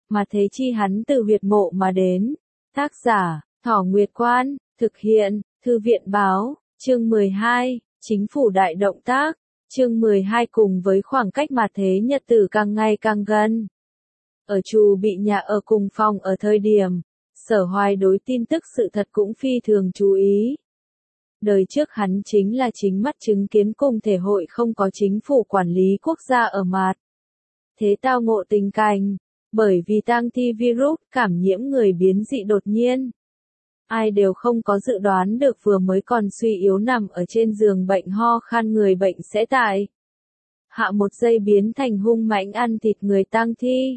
mà thế chi hắn từ huyệt mộ mà đến. Tác giả, Thỏ Nguyệt Quan, thực hiện, Thư viện Báo, chương 12, Chính phủ đại động tác, chương 12 cùng với khoảng cách mà thế nhật tử càng ngày càng gần. Ở Trù Bị nhà ở cùng phòng ở thời điểm, Sở Hoài đối tin tức sự thật cũng phi thường chú ý. Đời trước hắn chính là chính mắt chứng kiến cùng thể hội không có chính phủ quản lý quốc gia ở mặt. Thế tao ngộ tình cảnh, bởi vì tang thi virus cảm nhiễm người biến dị đột nhiên. Ai đều không có dự đoán được vừa mới còn suy yếu nằm ở trên giường bệnh ho khan người bệnh sẽ tại hạ một giây biến thành hung mãnh ăn thịt người tang thi.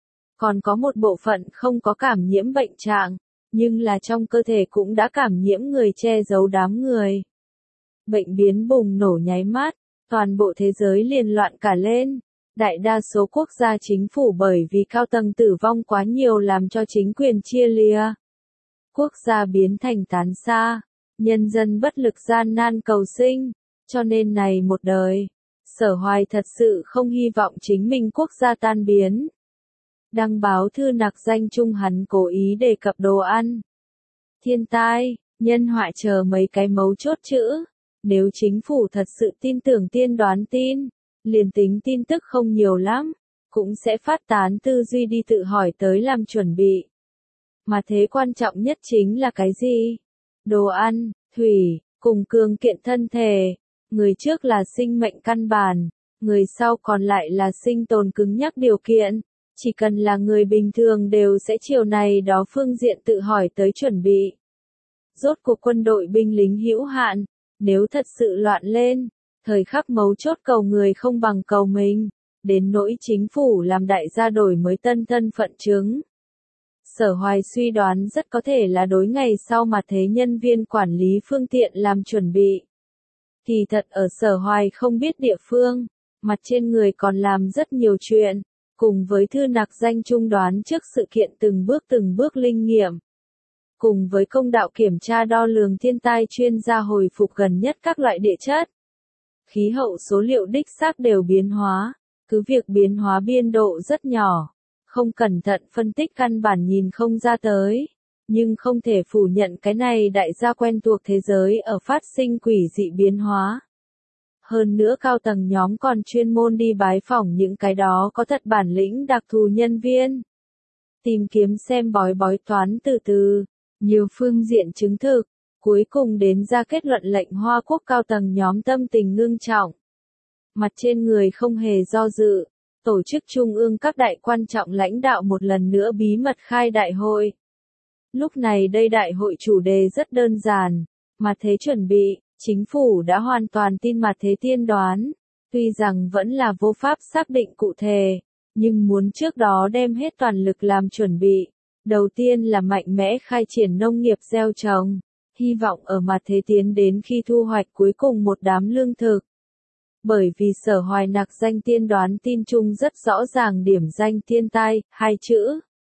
Còn có một bộ phận không có cảm nhiễm bệnh trạng, nhưng là trong cơ thể cũng đã cảm nhiễm người che giấu đám người. Bệnh biến bùng nổ nháy mắt, toàn bộ thế giới liền loạn cả lên. Đại đa số quốc gia chính phủ bởi vì cao tầng tử vong quá nhiều làm cho chính quyền chia lìa. Quốc gia biến thành tán xa, nhân dân bất lực gian nan cầu sinh, cho nên này một đời, Sở Hoài thật sự không hy vọng chính mình quốc gia tan biến. Đăng báo thư nặc danh chung hắn cố ý đề cập đồ ăn, thiên tai, nhân họa chờ mấy cái mấu chốt chữ. Nếu chính phủ thật sự tin tưởng tiên đoán tin, liền tính tin tức không nhiều lắm, cũng sẽ phát tán tư duy đi tự hỏi tới làm chuẩn bị. Mà thế quan trọng nhất chính là cái gì? Đồ ăn, thủy, cùng cường kiện thân thể. Người trước là sinh mệnh căn bản, người sau còn lại là sinh tồn cứng nhắc điều kiện. Chỉ cần là người bình thường đều sẽ chiều này đó phương diện tự hỏi tới chuẩn bị. Rốt cuộc quân đội binh lính hữu hạn, nếu thật sự loạn lên, thời khắc mấu chốt cầu người không bằng cầu mình, đến nỗi chính phủ làm đại gia đổi mới tân thân phận chứng. Sở Hoài suy đoán rất có thể là đối ngày sau mà thế nhân viên quản lý phương tiện làm chuẩn bị. Kỳ thật ở Sở Hoài không biết địa phương, mặt trên người còn làm rất nhiều chuyện, cùng với thư nặc danh chung đoán trước sự kiện từng bước linh nghiệm. Cùng với công đạo kiểm tra đo lường thiên tai chuyên gia hồi phục gần nhất các loại địa chất. Khí hậu số liệu đích xác đều biến hóa, cứ việc biến hóa biên độ rất nhỏ, không cẩn thận phân tích căn bản nhìn không ra tới, nhưng không thể phủ nhận cái này đại gia quen thuộc thế giới ở phát sinh quỷ dị biến hóa. Hơn nữa cao tầng nhóm còn chuyên môn đi bái phỏng những cái đó có thật bản lĩnh đặc thù nhân viên. Tìm kiếm xem bói toán từ nhiều phương diện chứng thực, cuối cùng đến ra kết luận lệnh Hoa Quốc cao tầng nhóm tâm tình ngưng trọng. Mặt trên người không hề do dự, tổ chức trung ương các đại quan trọng lãnh đạo một lần nữa bí mật khai đại hội. Lúc này đây đại hội chủ đề rất đơn giản, mà thế chuẩn bị, chính phủ đã hoàn toàn tin mà thế tiên đoán, tuy rằng vẫn là vô pháp xác định cụ thể, nhưng muốn trước đó đem hết toàn lực làm chuẩn bị. Đầu tiên là mạnh mẽ khai triển nông nghiệp gieo trồng, hy vọng ở mặt thế tiến đến khi thu hoạch cuối cùng một đám lương thực. Bởi vì Sở Hoài nặc danh tiên đoán tin chung rất rõ ràng điểm danh thiên tai, hai chữ.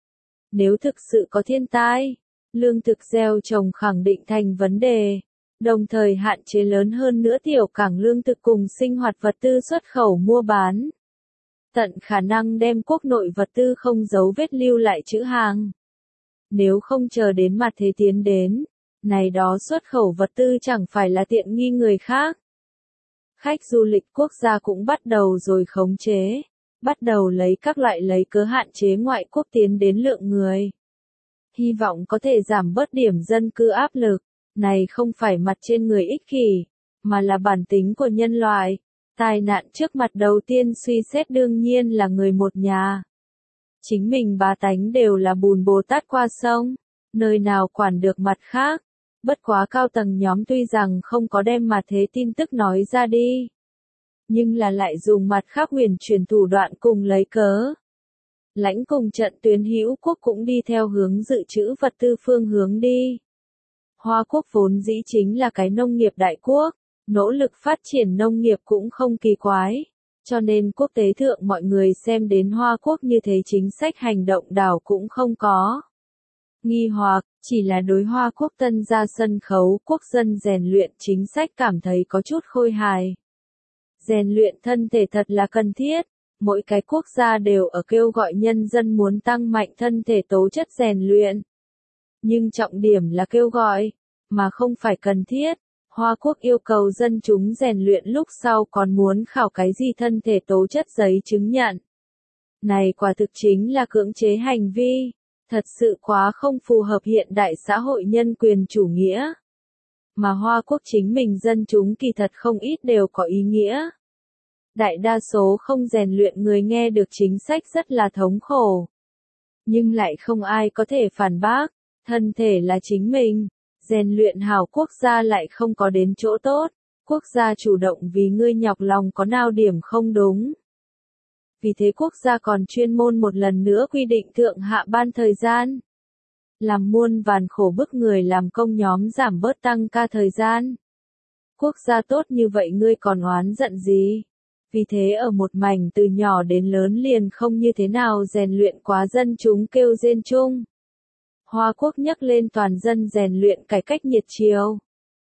Nếu thực sự có thiên tai, lương thực gieo trồng khẳng định thành vấn đề, đồng thời hạn chế lớn hơn nữa tiểu cảng lương thực cùng sinh hoạt vật tư xuất khẩu mua bán. Tận khả năng đem quốc nội vật tư không dấu vết lưu lại trữ hàng. Nếu không chờ đến mặt thế tiến đến, này đó xuất khẩu vật tư chẳng phải là tiện nghi người khác. Khách du lịch quốc gia cũng bắt đầu rồi khống chế, bắt đầu lấy các loại lấy cớ hạn chế ngoại quốc tiến đến lượng người. Hy vọng có thể giảm bớt điểm dân cư áp lực, này không phải mặt trên người ích kỷ, mà là bản tính của nhân loại. Tai nạn trước mặt đầu tiên suy xét đương nhiên là người một nhà. Chính mình bá tánh đều là bùn Bồ Tát qua sông, nơi nào quản được mặt khác. Bất quá cao tầng nhóm tuy rằng không có đem mà thế tin tức nói ra đi, nhưng là lại dùng mặt khác huyền chuyển thủ đoạn cùng lấy cớ. Lãnh cùng trận tuyến hữu quốc cũng đi theo hướng dự trữ vật tư phương hướng đi. Hoa Quốc vốn dĩ chính là cái nông nghiệp đại quốc, nỗ lực phát triển nông nghiệp cũng không kỳ quái. Cho nên quốc tế thượng mọi người xem đến Hoa Quốc như thế chính sách hành động đảo cũng không có nghi hoặc, chỉ là đối Hoa Quốc tân ra sân khấu quốc dân rèn luyện chính sách cảm thấy có chút khôi hài. Rèn luyện thân thể thật là cần thiết, mỗi cái quốc gia đều ở kêu gọi nhân dân muốn tăng mạnh thân thể tố chất rèn luyện. Nhưng trọng điểm là kêu gọi, mà không phải cần thiết. Hoa Quốc yêu cầu dân chúng rèn luyện lúc sau còn muốn khảo cái gì thân thể tố chất giấy chứng nhận. Này quả thực chính là cưỡng chế hành vi, thật sự quá không phù hợp hiện đại xã hội nhân quyền chủ nghĩa. Mà Hoa Quốc chính mình dân chúng kỳ thật không ít đều có ý nghĩa. Đại đa số không rèn luyện người nghe được chính sách rất là thống khổ. Nhưng lại không ai có thể phản bác, thân thể là chính mình, rèn luyện hảo quốc gia lại không có đến chỗ tốt, quốc gia chủ động vì ngươi nhọc lòng có nào điểm không đúng. Vì thế quốc gia còn chuyên môn một lần nữa quy định thượng hạ ban thời gian. Làm muôn vàn khổ bức người làm công nhóm giảm bớt tăng ca thời gian. Quốc gia tốt như vậy ngươi còn oán giận gì? Vì thế ở một mảnh từ nhỏ đến lớn liền không như thế nào rèn luyện quá dân chúng kêu rên chung. Hoa Quốc nhắc lên toàn dân rèn luyện cải cách nhiệt chiều.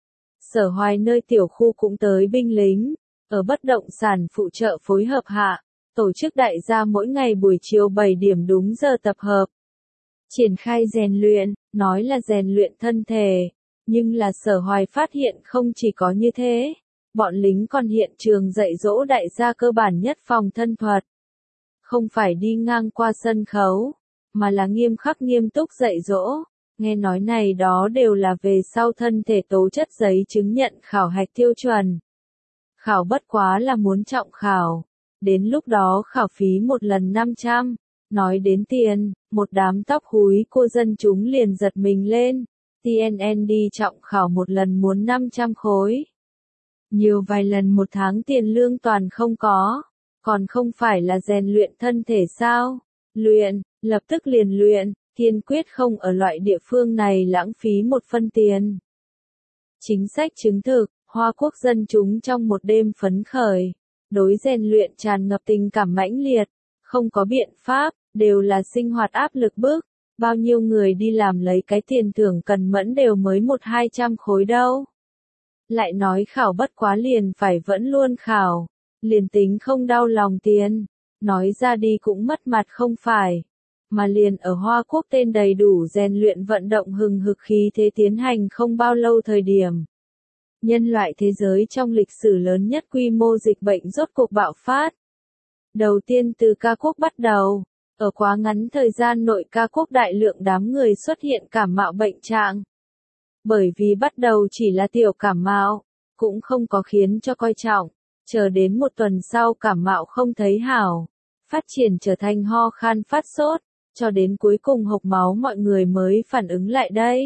Sở Hoài nơi tiểu khu cũng tới binh lính, ở bất động sản phụ trợ phối hợp hạ, tổ chức đại gia mỗi ngày buổi chiều 7 điểm đúng giờ tập hợp. Triển khai rèn luyện, nói là rèn luyện thân thể, nhưng là Sở Hoài phát hiện không chỉ có như thế, bọn lính còn hiện trường dạy dỗ đại gia cơ bản nhất phòng thân thuật. Không phải đi ngang qua sân khấu, mà là nghiêm khắc nghiêm túc dạy dỗ, nghe nói này đó đều là về sau thân thể tố chất giấy chứng nhận khảo hạch tiêu chuẩn. Khảo bất quá là muốn trọng khảo, đến lúc đó khảo phí một lần 500, nói đến tiền, một đám tóc húi cô dân chúng liền giật mình lên, TNN đi trọng khảo một lần muốn 500 khối. Nhiều vài lần một tháng tiền lương toàn không có, còn không phải là rèn luyện thân thể sao? Luyện, lập tức liền luyện, kiên quyết không ở loại địa phương này lãng phí một phân tiền. Chính sách chứng thực, Hoa Quốc dân chúng trong một đêm phấn khởi, đối rèn luyện tràn ngập tình cảm mãnh liệt, không có biện pháp, đều là sinh hoạt áp lực bức, bao nhiêu người đi làm lấy cái tiền thưởng cần mẫn đều mới 100-200 khối đâu. Lại nói khảo bất quá liền phải vẫn luôn khảo, liền tính không đau lòng tiền, nói ra đi cũng mất mặt không phải, mà liền ở Hoa Quốc tên đầy đủ rèn luyện vận động hừng hực khí thế tiến hành không bao lâu thời điểm. Nhân loại thế giới trong lịch sử lớn nhất quy mô dịch bệnh rốt cuộc bạo phát. Đầu tiên từ ca quốc bắt đầu, ở quá ngắn thời gian nội ca quốc đại lượng đám người xuất hiện cảm mạo bệnh trạng. Bởi vì bắt đầu chỉ là tiểu cảm mạo, cũng không có khiến cho coi trọng, chờ đến một tuần sau cảm mạo không thấy hảo, phát triển trở thành ho khan phát sốt, cho đến cuối cùng hộc máu mọi người mới phản ứng lại đây.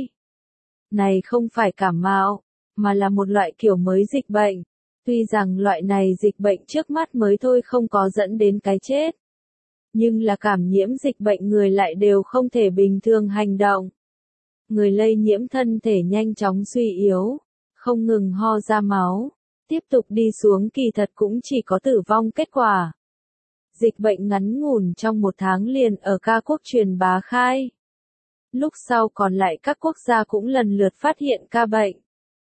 Này không phải cảm mạo, mà là một loại kiểu mới dịch bệnh. Tuy rằng loại này dịch bệnh trước mắt mới thôi không có dẫn đến cái chết. Nhưng là cảm nhiễm dịch bệnh người lại đều không thể bình thường hành động. Người lây nhiễm thân thể nhanh chóng suy yếu, không ngừng ho ra máu, tiếp tục đi xuống kỳ thật cũng chỉ có tử vong kết quả. Dịch bệnh ngắn ngủn trong một tháng liền ở ca quốc truyền bá khai. Lúc sau còn lại các quốc gia cũng lần lượt phát hiện ca bệnh.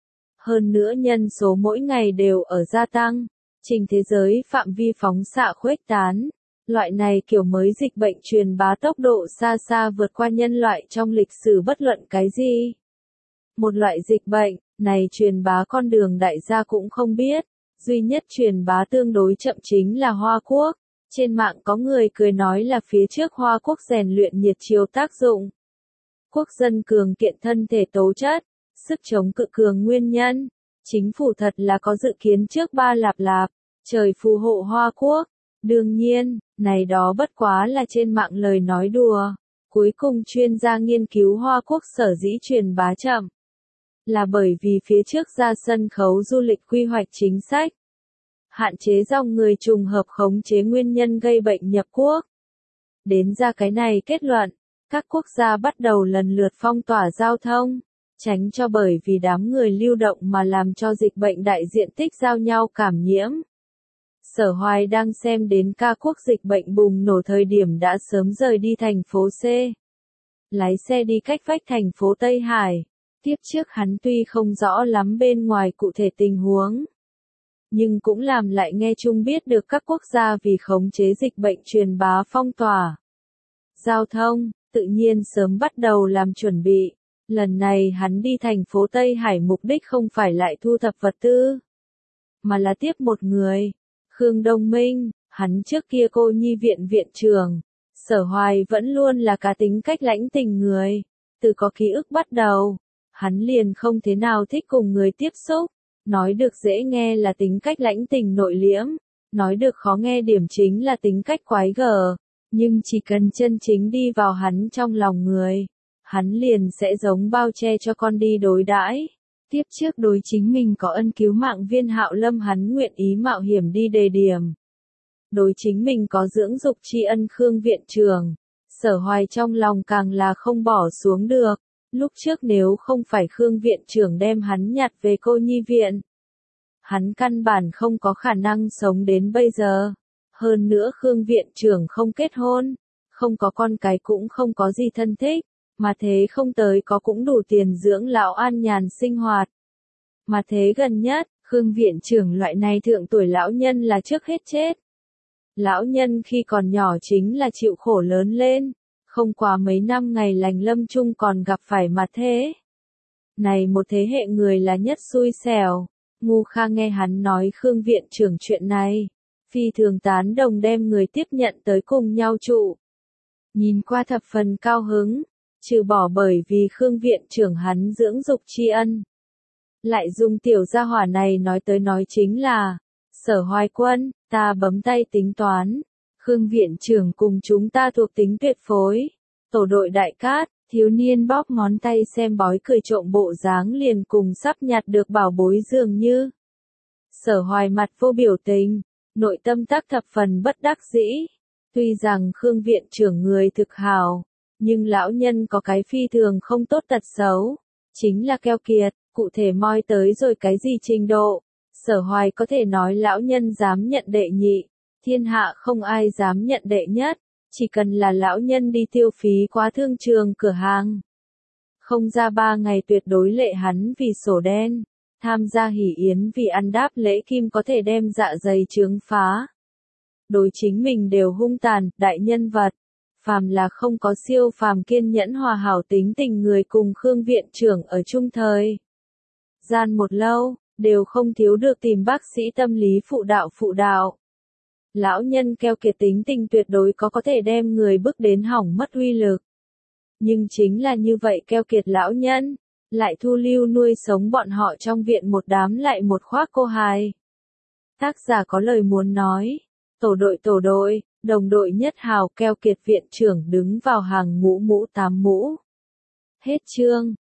Hơn nữa nhân số mỗi ngày đều ở gia tăng, trình thế giới phạm vi phóng xạ khuếch tán. Loại này kiểu mới dịch bệnh truyền bá tốc độ xa xa vượt qua nhân loại trong lịch sử bất luận cái gì. Một loại dịch bệnh, này truyền bá con đường đại gia cũng không biết, duy nhất truyền bá tương đối chậm chính là Hoa Quốc. Trên mạng có người cười nói là phía trước Hoa Quốc rèn luyện nhiệt chiều tác dụng. Quốc dân cường kiện thân thể tố chất, sức chống cự cường nguyên nhân. Chính phủ thật là có dự kiến trước ba lạp, trời phù hộ Hoa Quốc. Đương nhiên, này đó bất quá là trên mạng lời nói đùa. Cuối cùng chuyên gia nghiên cứu Hoa Quốc sở dĩ truyền bá chậm. Là bởi vì phía trước ra sân khấu du lịch quy hoạch chính sách. Hạn chế dòng người trùng hợp khống chế nguyên nhân gây bệnh nhập quốc. Đến ra cái này kết luận, các quốc gia bắt đầu lần lượt phong tỏa giao thông, tránh cho bởi vì đám người lưu động mà làm cho dịch bệnh đại diện tích giao nhau cảm nhiễm. Sở Hoài đang xem đến ca quốc dịch bệnh bùng nổ thời điểm đã sớm rời đi thành phố C. Lái xe đi cách vách thành phố Tây Hải. Tiếp trước hắn tuy không rõ lắm bên ngoài cụ thể tình huống. nhưng cũng làm lại nghe chung biết được các quốc gia vì khống chế dịch bệnh truyền bá phong tỏa giao thông, tự nhiên sớm bắt đầu làm chuẩn bị. Lần này hắn đi thành phố Tây Hải mục đích không phải lại thu thập vật tư, mà là tiếp một người, Khương Đông Minh, hắn trước kia cô nhi viện viện trưởng. Sở Hoài vẫn luôn là cá tính cách lãnh tình người, từ có ký ức bắt đầu, hắn liền không thế nào thích cùng người tiếp xúc, nói được dễ nghe là tính cách lãnh tình nội liễm, nói được khó nghe điểm chính là tính cách quái gở, nhưng chỉ cần chân chính đi vào hắn trong lòng người, hắn liền sẽ giống bao che cho con đi đối đãi. Tiếp trước đối chính mình có ân cứu mạng Viên Hạo Lâm hắn nguyện ý mạo hiểm đi đề điểm. Đối chính mình có dưỡng dục tri ân Khương viện trưởng, Sở Hoài trong lòng càng là không bỏ xuống được. Lúc trước nếu không phải Khương viện trưởng đem hắn nhặt về cô nhi viện, hắn căn bản không có khả năng sống đến bây giờ. Hơn nữa Khương viện trưởng không kết hôn, không có con cái cũng không có gì thân thích, mà thế không tới có cũng đủ tiền dưỡng lão an nhàn sinh hoạt. Mà thế gần nhất, Khương viện trưởng loại này thượng tuổi lão nhân là trước hết chết. Lão nhân khi còn nhỏ chính là chịu khổ lớn lên, không quá mấy năm ngày lành lâm chung còn gặp phải mà thế. Này một thế hệ người là nhất xui xẻo. Ngu Kha nghe hắn nói Khương viện trưởng chuyện này, phi thường tán đồng đem người tiếp nhận tới cùng nhau trụ. Nhìn qua thập phần cao hứng, trừ bỏ bởi vì Khương viện trưởng hắn dưỡng dục tri ân. Lại dùng tiểu gia hỏa này nói tới nói chính là, Sở Hoài Quân, ta bấm tay tính toán, Khương viện trưởng cùng chúng ta thuộc tính tuyệt phối, tổ đội đại cát, thiếu niên bóp ngón tay xem bói cười trộm bộ dáng liền cùng sắp nhặt được bảo bối dường như. Sở Hoài mặt vô biểu tình, nội tâm tác thập phần bất đắc dĩ, tuy rằng Khương viện trưởng người thực hào, nhưng lão nhân có cái phi thường không tốt tật xấu, chính là keo kiệt, cụ thể moi tới rồi cái gì trình độ. Sở Hoài có thể nói lão nhân dám nhận đệ nhị, thiên hạ không ai dám nhận đệ nhất, chỉ cần là lão nhân đi tiêu phí quá thương trường cửa hàng. Không ra 3 ngày tuyệt đối lệ hắn vì sổ đen, tham gia hỷ yến vì ăn đáp lễ kim có thể đem dạ dày chướng phá. Đối chính mình đều hung tàn, đại nhân vật, phàm là không có siêu phàm kiên nhẫn hòa hảo tính tình người cùng Khương viện trưởng ở chung thời gian một lâu, đều không thiếu được tìm bác sĩ tâm lý phụ đạo. Lão nhân keo kiệt tính tình tuyệt đối có thể đem người bức đến hỏng mất uy lực. Nhưng chính là như vậy keo kiệt lão nhân, lại thu lưu nuôi sống bọn họ trong viện một đám lại một khoác cô hài. Tác giả có lời muốn nói, tổ đội, đồng đội nhất hào keo kiệt viện trưởng đứng vào hàng ngũ mũ 8 mũ. Hết chương.